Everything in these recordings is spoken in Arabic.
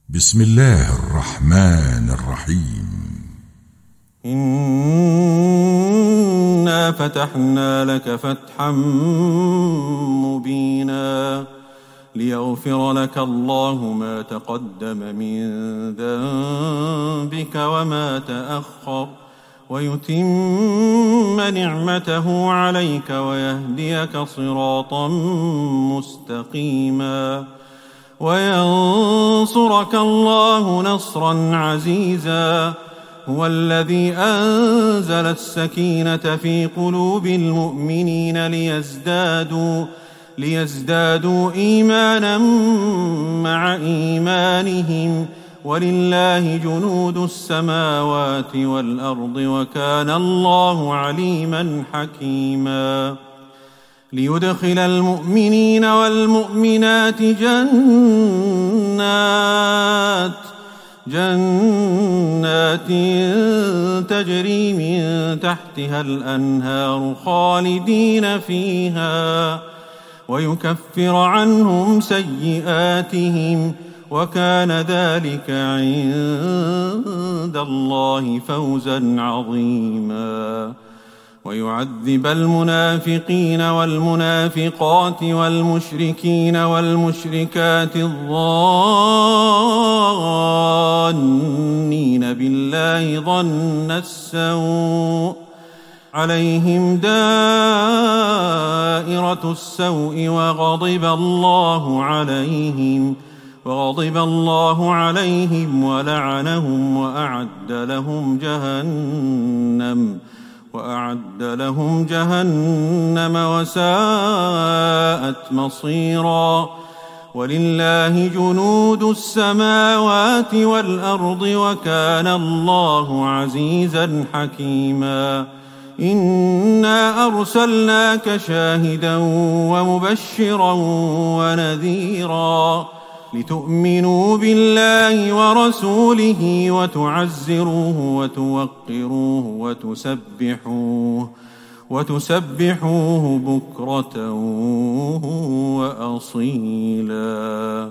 بسم الله الرحمن الرحيم. إنا فتحنا لك فتحا مبينا ليغفر لك الله ما تقدم من ذنبك وما تأخر ويتم نعمته عليك ويهديك صراطا مستقيما وينصرك الله نصرا عزيزا. هو الذي أنزل السكينة في قلوب المؤمنين ليزدادوا إيمانا مع إيمانهم ولله جنود السماوات والأرض وكان الله عليما حكيما. ليدخل المؤمنين والمؤمنات جنات تجري من تحتها الأنهار خالدين فيها ويكفر عنهم سيئاتهم وكان ذلك عند الله فوزا عظيما. ويعذب المنافقين والمنافقات والمشركين والمشركات الظانين بالله ظن السوء عليهم دائرة السوء وغضب الله عليهم ولعنهم وأعد لهم جهنم وساءت مصيرا. ولله جنود السماوات والأرض وكان الله عزيزا حكيما. إنا أرسلناك شاهدا ومبشرا ونذيرا لتؤمنوا بالله ورسوله وتعزروه وتوقروه وتسبحوه بكرة وأصيلا.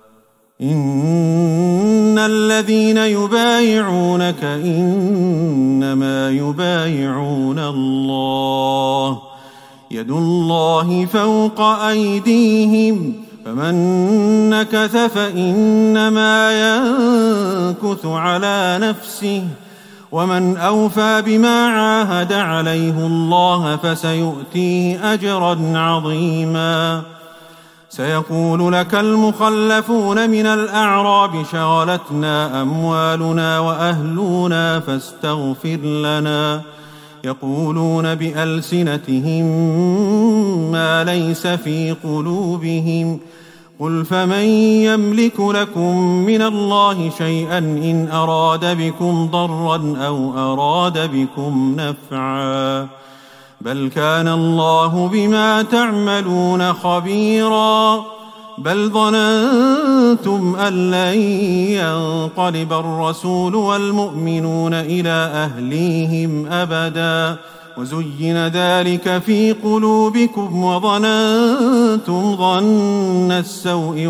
إن الذين يبايعونك إنما يبايعون الله يد الله فوق أيديهم فمن نكث فإنما ينكث على نفسه ومن أوفى بما عاهد عليه الله فسيؤتيه أجرا عظيما. سيقول لك المخلفون من الأعراب شغلتنا أموالنا وأهلنا فاستغفر لنا يقولون بألسنتهم ما ليس في قلوبهم قل فمن يملك لكم من الله شيئا إن أراد بكم ضرا أو أراد بكم نفعا بل كان الله بما تعملون خبيرا. بل ظننتم أن لن ينقلب الرسول والمؤمنون إلى أهليهم أبدا وزين ذلك في قلوبكم وظننتم ظن السوء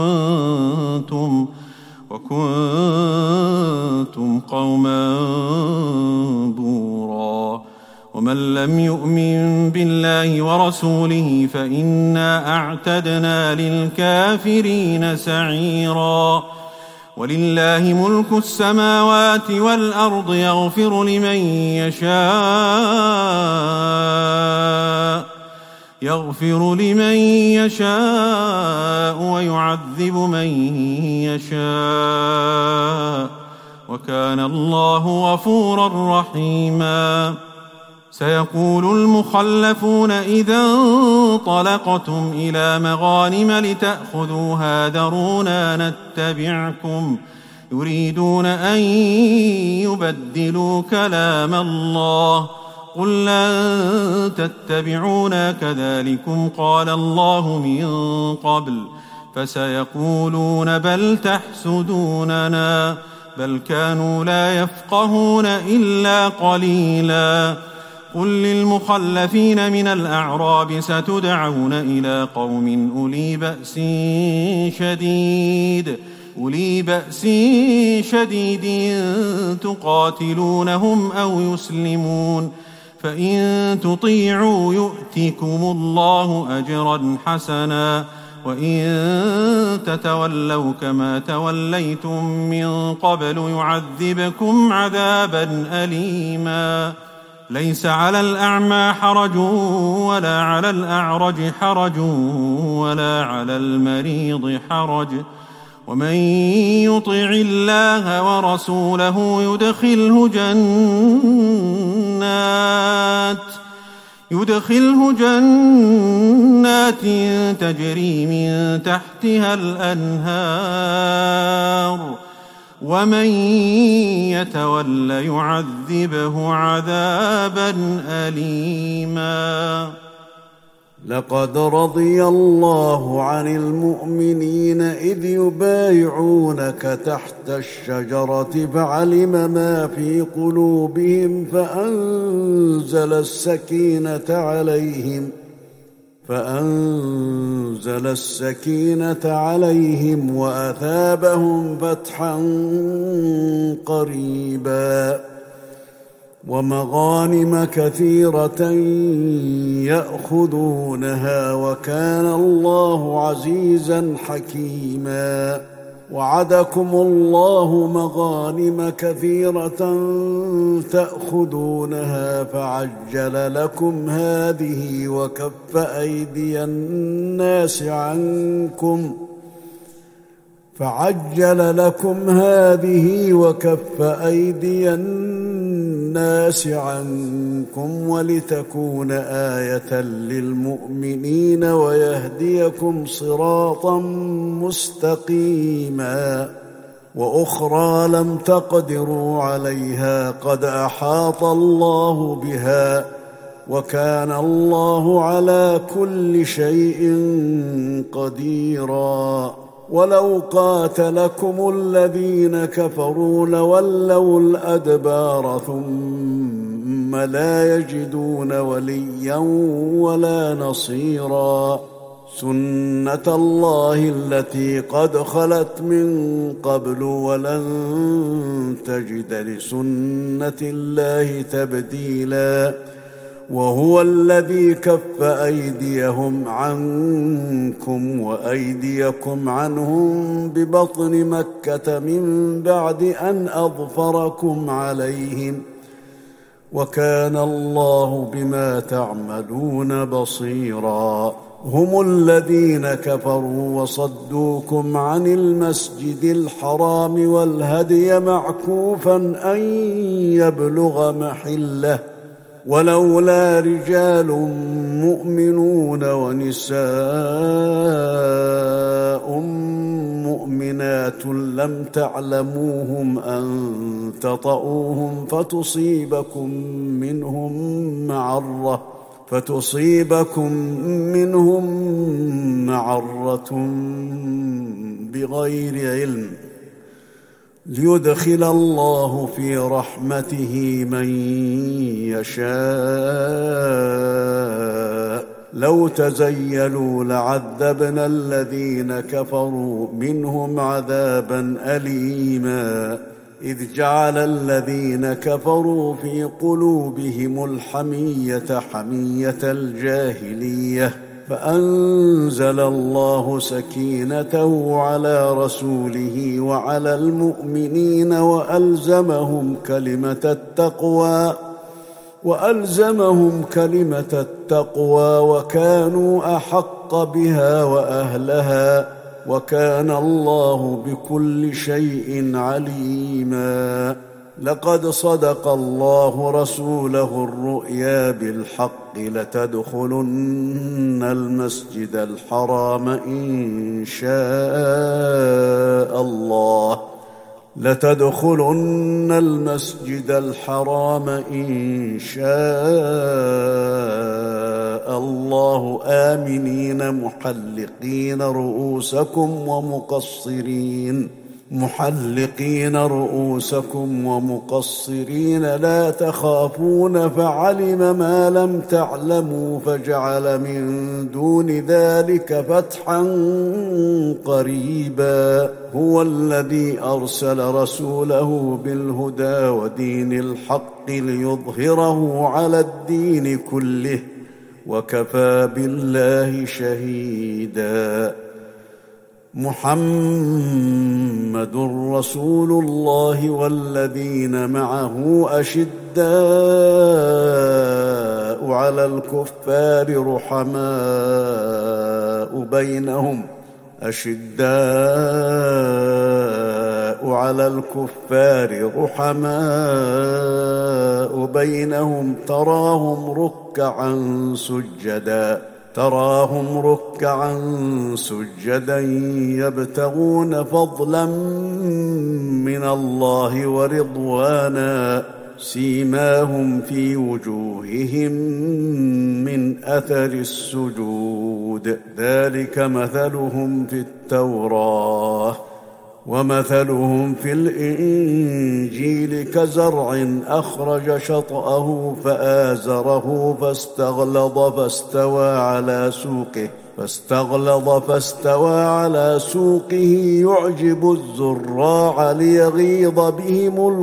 وكنتم قوما بورا. ومن لم يؤمن بالله ورسوله فإنا أعتدنا للكافرين سعيرا. ولله ملك السماوات والأرض يغفر لمن يشاء ويعذب من يشاء وكان الله غفورا رحيما. سيقول المخلفون إذا انطلقتم إلى مغانم لتأخذوها ذرونا نتبعكم يريدون أن يبدلوا كلام الله قل لن تتبعونا كذلكم قال الله من قبل فسيقولون بل تحسدوننا بل كانوا لا يفقهون إلا قليلا. قل للمخلفين من الأعراب ستدعون إلى قوم أولي بأس شديد أولي بأس شديد تقاتلونهم أو يسلمون، فإن تطيعوا يؤتكم الله أجرا حسنا، وإن تتولوا كما توليتم من قبل يعذبكم عذابا أليما. ليس على الأعمى حرج ولا على الأعرج حرج ولا على المريض حرج، ومن يطع الله ورسوله يدخله جنات تجري من تحتها الأنهار، ومن يتول يعذبه عذابا أليما. لقد رضي الله عن المؤمنين إذ يبايعونك تحت الشجرة فعلم ما في قلوبهم فأنزل السكينة عليهم وأثابهم فتحا قريبا ومغانم كثيرة يأخذونها، وكان الله عزيزا حكيما. وعدكم الله مغانم كثيرة تأخذونها فعجل لكم هذه وكف أيدي الناس عنكم ولتكون آية للمؤمنين ويهديكم صراطا مستقيما. وأخرى لم تقدروا عليها قد أحاط الله بها، وكان الله على كل شيء قديرا. ولو قاتلكم الذين كفروا لولوا الأدبار ثم لا يجدون وليا ولا نصيرا. سنة الله التي قد خلت من قبل ولن تجد لسنة الله تبديلا. وهو الذي كف أيديهم عنكم وأيديكم عنهم ببطن مكة من بعد أن أظفركم عليهم، وكان الله بما تعملون بصيرا. هم الذين كفروا وصدوكم عن المسجد الحرام والهدي معكوفا أن يبلغ محله، ولولا رجال مؤمنون ونساء مؤمنات لم تعلموهم أن تطؤوهم تصيبكم منهم معرة بغير علم، ليدخل الله في رحمته من يشاء. لو تزيلوا لعذبنا الذين كفروا منهم عذابا أليما. إذ جعل الذين كفروا في قلوبهم الحمية حمية الجاهلية، فأنزل الله سكينته على رسوله وعلى المؤمنين وألزمهم كلمة التقوى وكانوا أحق بها وأهلها، وكان الله بكل شيء عليما. لقد صدق الله رسوله الرؤيا بالحق لتدخلن المسجد الحرام إن شاء الله آمنين محلقين رؤوسكم ومقصرين محلقين رؤوسكم ومقصرين لا تخافون فعلم ما لم تعلموا فجعل من دون ذلك فتحا قريبا. هو الذي أرسل رسوله بالهدى ودين الحق ليظهره على الدين كله وكفى بالله شهيدا. محمد رسول الله والذين معه أشداء على الكفار رحماء بينهم تراهم ركعا سجدا يبتغون فضلا من الله ورضوانا سيماهم في وجوههم من أثر السجود ذلك مثلهم في التوراة ومثلهم في الإنجيل كزرع أخرج شطأه فآزره فاستغلظ على سوقه يعجب الزراع ليغيظ بهم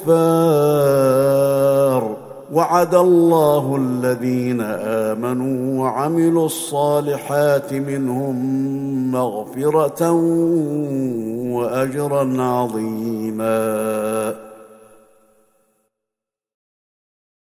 الكفار. وعد الله الذين آمنوا وعملوا الصالحات منهم مغفرة وأجرا عظيما.